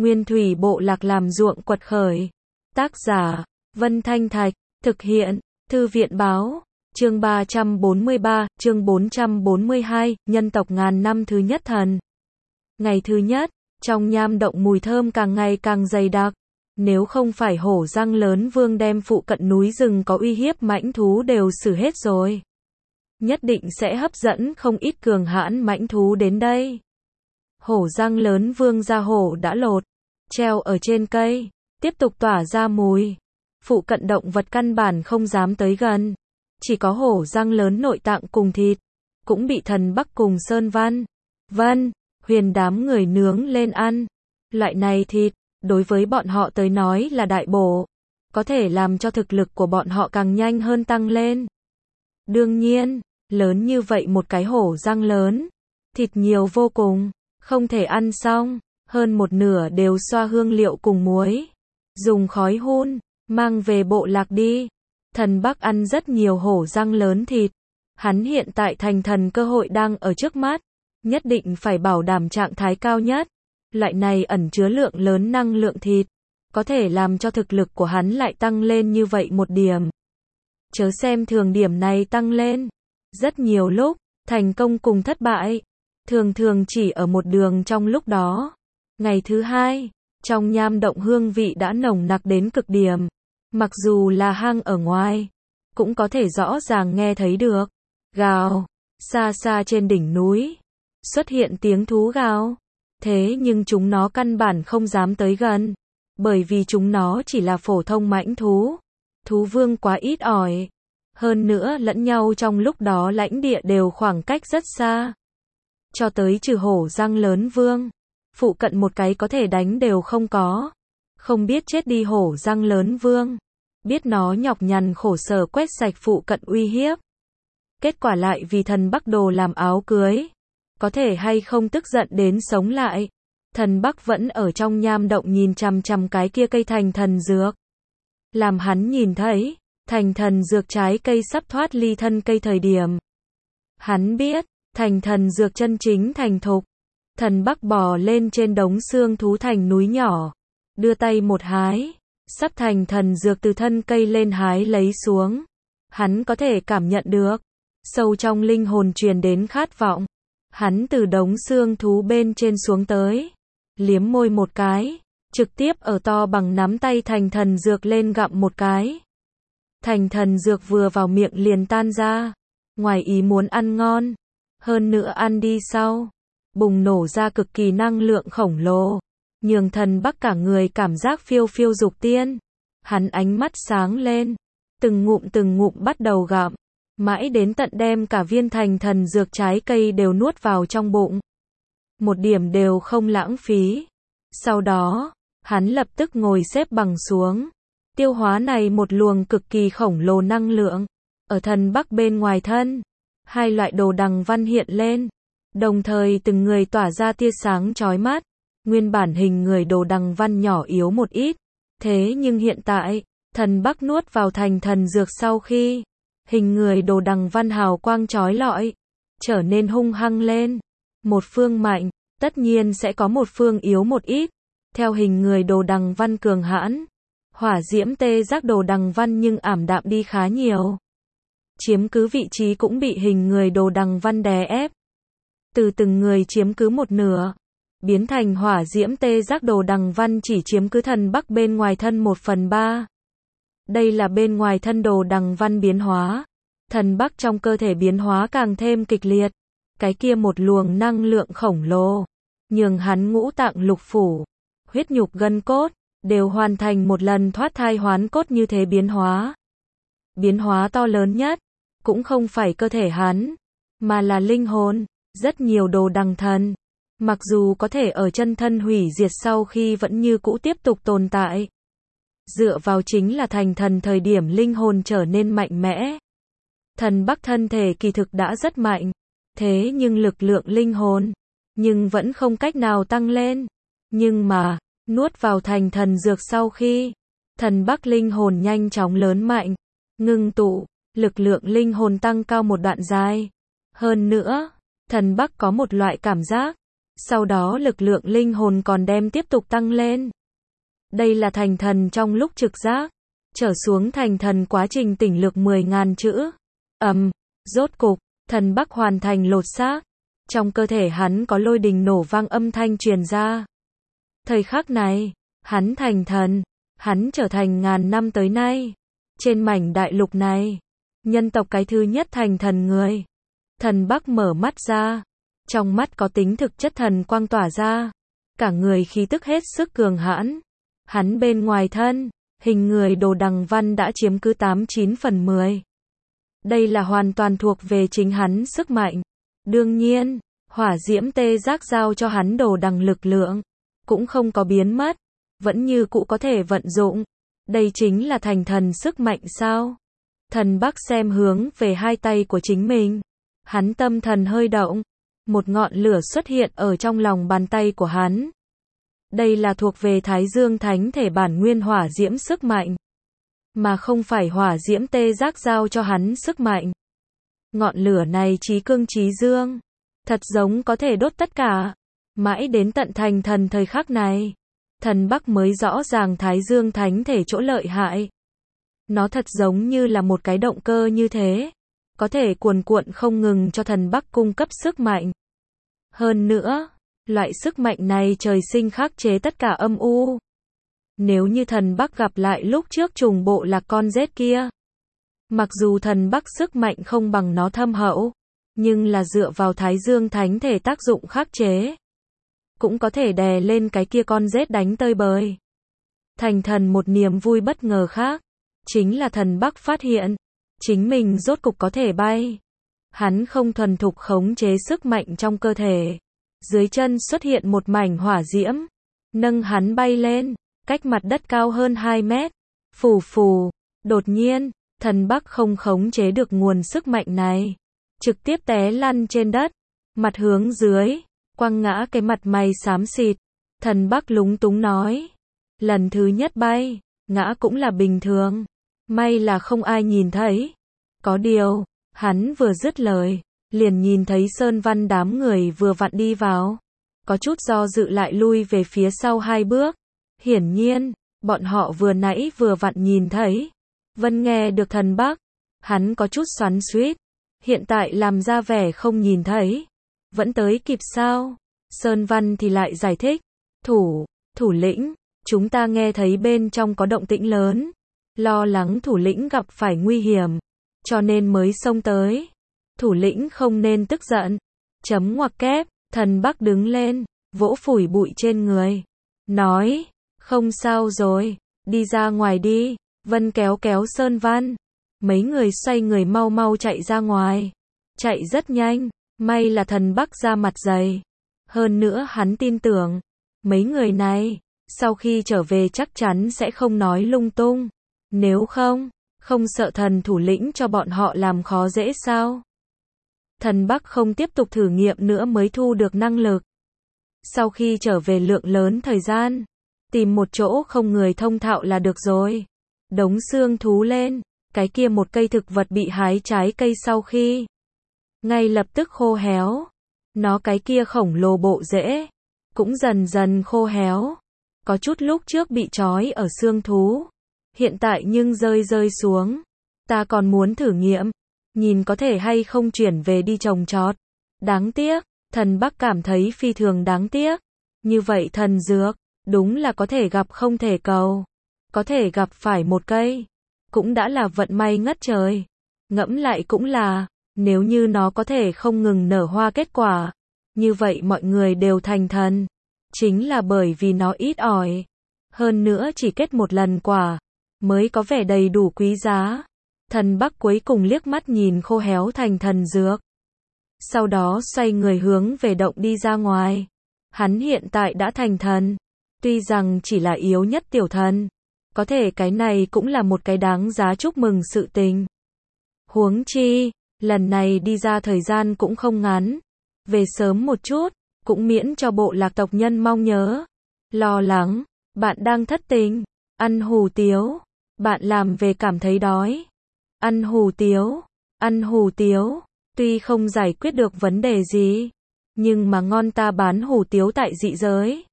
Nguyên thủy bộ lạc làm ruộng quật khởi. Tác giả, Vân Thanh Thạch, thực hiện, Thư viện báo, chương 343, chương 442, nhân tộc ngàn năm thứ nhất thần. Ngày thứ nhất, trong nham động mùi thơm càng ngày càng dày đặc. Nếu không phải hổ răng lớn vương đem phụ cận núi rừng có uy hiếp mãnh thú đều xử hết rồi. Nhất định sẽ hấp dẫn không ít cường hãn mãnh thú đến đây. Hổ răng lớn vương da hổ đã lột, treo ở trên cây, tiếp tục tỏa ra mùi. Phụ cận động vật căn bản không dám tới gần. Chỉ có hổ răng lớn nội tạng cùng thịt, cũng bị thần Bắc cùng Sơn Vân, Huyền đám người nướng lên ăn. Loại này thịt, đối với bọn họ tới nói là đại bổ, có thể làm cho thực lực của bọn họ càng nhanh hơn tăng lên. Đương nhiên, lớn như vậy một cái hổ răng lớn, thịt nhiều vô cùng, không thể ăn xong, hơn một nửa đều xoa hương liệu cùng muối, dùng khói hun, mang về bộ lạc đi. Thần Bắc ăn rất nhiều hổ răng lớn thịt, hắn hiện tại thành thần cơ hội đang ở trước mắt, nhất định phải bảo đảm trạng thái cao nhất. Loại này ẩn chứa lượng lớn năng lượng thịt, có thể làm cho thực lực của hắn lại tăng lên như vậy một điểm. Chớ xem thường điểm này tăng lên. Rất nhiều lúc, thành công cùng thất bại, thường thường chỉ ở một đường trong lúc đó. Ngày thứ hai, trong nham động hương vị đã nồng nặc đến cực điểm. Mặc dù là hang ở ngoài, cũng có thể rõ ràng nghe thấy được. Gào, xa xa trên đỉnh núi, xuất hiện tiếng thú gào. Thế nhưng chúng nó căn bản không dám tới gần, bởi vì chúng nó chỉ là phổ thông mãnh thú. Thú vương quá ít ỏi. Hơn nữa lẫn nhau trong lúc đó lãnh địa đều khoảng cách rất xa. Cho tới trừ hổ răng lớn vương, phụ cận một cái có thể đánh đều không có. Không biết chết đi hổ răng lớn vương. Biết nó nhọc nhằn khổ sở quét sạch phụ cận uy hiếp. Kết quả lại vì thần Bắc đồ làm áo cưới. Có thể hay không tức giận đến sống lại. Thần Bắc vẫn ở trong nham động nhìn chằm chằm cái kia cây thành thần dược. Làm hắn nhìn thấy, thành thần dược trái cây sắp thoát ly thân cây thời điểm. Hắn biết, thành thần dược chân chính thành thục. Thần Bắc bò lên trên đống xương thú thành núi nhỏ. Đưa tay một hái, sắp thành thần dược từ thân cây lên hái lấy xuống. Hắn có thể cảm nhận được, sâu trong linh hồn truyền đến khát vọng. Hắn từ đống xương thú bên trên xuống tới, liếm môi một cái, trực tiếp ở to bằng nắm tay thành thần dược lên gặm một cái. Thành thần dược vừa vào miệng liền tan ra, ngoài ý muốn ăn ngon, hơn nữa ăn đi sau, bùng nổ ra cực kỳ năng lượng khổng lồ, nhường thần Bắc cả người cảm giác phiêu phiêu dục tiên. Hắn ánh mắt sáng lên, từng ngụm bắt đầu gặm. Mãi đến tận đem cả viên thành thần dược trái cây đều nuốt vào trong bụng. Một điểm đều không lãng phí. Sau đó, hắn lập tức ngồi xếp bằng xuống. Tiêu hóa này một luồng cực kỳ khổng lồ năng lượng. Ở thần Bắc bên ngoài thân, hai loại đồ đằng văn hiện lên. Đồng thời từng người tỏa ra tia sáng chói mắt. Nguyên bản hình người đồ đằng văn nhỏ yếu một ít. Thế nhưng hiện tại, thần Bắc nuốt vào thành thần dược sau khi hình người đồ đằng văn hào quang chói lọi, trở nên hung hăng lên. Một phương mạnh, tất nhiên sẽ có một phương yếu một ít. Theo hình người đồ đằng văn cường hãn, hỏa diễm tê giác đồ đằng văn nhưng ảm đạm đi khá nhiều. Chiếm cứ vị trí cũng bị hình người đồ đằng văn đè ép. Từ từng người chiếm cứ một nửa, biến thành hỏa diễm tê giác đồ đằng văn chỉ chiếm cứ thần Bắc bên ngoài thân 1/3. Đây là bên ngoài thân đồ đằng văn biến hóa. Thần Bắc trong cơ thể biến hóa càng thêm kịch liệt. Cái kia một luồng năng lượng khổng lồ, nhường hắn ngũ tạng lục phủ, huyết nhục gân cốt, đều hoàn thành một lần thoát thai hoán cốt như thế biến hóa. Biến hóa to lớn nhất, cũng không phải cơ thể hắn, mà là linh hồn. Rất nhiều đồ đằng thần, mặc dù có thể ở chân thân hủy diệt sau khi vẫn như cũ tiếp tục tồn tại. Dựa vào chính là thành thần thời điểm linh hồn trở nên mạnh mẽ. Thần Bắc thân thể kỳ thực đã rất mạnh, thế nhưng lực lượng linh hồn, nhưng vẫn không cách nào tăng lên. Nhưng mà, nuốt vào thành thần dược sau khi, thần Bắc linh hồn nhanh chóng lớn mạnh, ngưng tụ, lực lượng linh hồn tăng cao một đoạn dài. Hơn nữa, thần Bắc có một loại cảm giác, Sau đó lực lượng linh hồn còn đem tiếp tục tăng lên. Đây là thành thần trong lúc trực giác. Trở xuống thành thần quá trình tỉnh lược 10.000 chữ. Rốt cục, thần Bắc hoàn thành lột xác. Trong cơ thể hắn có lôi đình nổ vang âm thanh truyền ra. Thời khắc này, hắn thành thần. Hắn trở thành ngàn năm tới nay. Trên mảnh đại lục này, nhân tộc cái thứ nhất thành thần người. Thần Bắc mở mắt ra. Trong mắt có tính thực chất thần quang tỏa ra. Cả người khí tức hết sức cường hãn. Hắn bên ngoài thân, hình người Đồ Đằng Văn đã chiếm cứ 89/10. Đây là hoàn toàn thuộc về chính hắn sức mạnh. Đương nhiên, hỏa diễm tê giác giao cho hắn Đồ Đằng lực lượng, cũng không có biến mất, vẫn như cũ có thể vận dụng. Đây chính là thành thần sức mạnh sao? Thần Bắc xem hướng về hai tay của chính mình. Hắn tâm thần hơi động. Một ngọn lửa xuất hiện ở trong lòng bàn tay của hắn. Đây là thuộc về Thái Dương Thánh Thể bản nguyên hỏa diễm sức mạnh. Mà không phải hỏa diễm tê giác giao cho hắn sức mạnh. Ngọn lửa này chí cương chí dương. Thật giống có thể đốt tất cả. Mãi đến tận thành thần thời khắc này. Thần Bắc mới rõ ràng Thái Dương Thánh Thể chỗ lợi hại. Nó thật giống như là một cái động cơ như thế. Có thể cuồn cuộn không ngừng cho thần Bắc cung cấp sức mạnh. Hơn nữa, loại sức mạnh này trời sinh khắc chế tất cả âm u. Nếu như thần Bắc gặp lại lúc trước trùng bộ là con rết kia. Mặc dù thần Bắc sức mạnh không bằng nó thâm hậu, nhưng là dựa vào Thái Dương Thánh Thể tác dụng khắc chế. Cũng có thể đè lên cái kia con rết đánh tơi bời. Thành thần một niềm vui bất ngờ khác. Chính là thần Bắc phát hiện. Chính mình rốt cục có thể bay. Hắn không thuần thục khống chế sức mạnh trong cơ thể. Dưới chân xuất hiện một mảnh hỏa diễm. Nâng hắn bay lên. Cách mặt đất cao hơn 2 mét. Phù phù. Đột nhiên, thần Bắc không khống chế được nguồn sức mạnh này. Trực tiếp té lăn trên đất. Mặt hướng dưới. Quăng ngã cái mặt mày xám xịt. Thần Bắc lúng túng nói. Lần thứ nhất bay. Ngã cũng là bình thường. May là không ai nhìn thấy. Có điều, hắn vừa dứt lời, liền nhìn thấy Sơn Văn đám người vừa vặn đi vào. Có chút do dự lại lui về phía sau 2 bước. Hiển nhiên, bọn họ vừa nãy vừa vặn nhìn thấy. Vân nghe được thần Bắc. Hắn có chút xoắn xuýt. Hiện tại làm ra vẻ không nhìn thấy. Vẫn tới kịp sao? Sơn Văn thì lại giải thích. Thủ lĩnh, chúng ta nghe thấy bên trong có động tĩnh lớn. Lo lắng thủ lĩnh gặp phải nguy hiểm. Cho nên mới xông tới. Thủ lĩnh không nên tức giận. Chấm ngoặc kép, thần Bắc đứng lên, vỗ phủi bụi trên người. Nói, không sao rồi, đi ra ngoài đi. Vân kéo kéo Sơn Văn. Mấy người xoay người mau mau chạy ra ngoài. Chạy rất nhanh, may là thần Bắc ra mặt dày. Hơn nữa hắn tin tưởng, mấy người này, sau khi trở về chắc chắn sẽ không nói lung tung. Nếu không sợ thần thủ lĩnh cho bọn họ làm khó dễ sao? Thần Bắc không tiếp tục thử nghiệm nữa mới thu được năng lực. Sau khi trở về lượng lớn thời gian, tìm một chỗ không người thông thạo là được rồi. Đống xương thú lên, cái kia một cây thực vật bị hái trái cây sau khi ngay lập tức khô héo. Nó cái kia khổng lồ bộ rễ cũng dần dần khô héo. Có chút lúc trước bị trói ở xương thú, hiện tại nhưng rơi xuống. Ta còn muốn thử nghiệm, nhìn có thể hay không chuyển về đi trồng trọt. Đáng tiếc, thần Bắc cảm thấy phi thường đáng tiếc. Như vậy thần dược, đúng là có thể gặp không thể cầu. Có thể gặp phải một cây, cũng đã là vận may ngất trời. Ngẫm lại cũng là, nếu như nó có thể không ngừng nở hoa kết quả, như vậy mọi người đều thành thần. Chính là bởi vì nó ít ỏi. Hơn nữa chỉ kết một lần quả, mới có vẻ đầy đủ quý giá. Thần Bắc cuối cùng liếc mắt nhìn khô héo thành thần dược. Sau đó xoay người hướng về động đi ra ngoài. Hắn hiện tại đã thành thần. Tuy rằng chỉ là yếu nhất tiểu thần. Có thể cái này cũng là một cái đáng giá chúc mừng sự tình. Huống chi, lần này đi ra thời gian cũng không ngắn. Về sớm một chút, cũng miễn cho bộ lạc tộc nhân mong nhớ. Lo lắng, bạn đang thất tình, ăn hủ tiếu. Bạn làm về cảm thấy đói. Ăn hủ tiếu. Tuy không giải quyết được vấn đề gì, nhưng mà ngon ta bán hủ tiếu tại dị giới.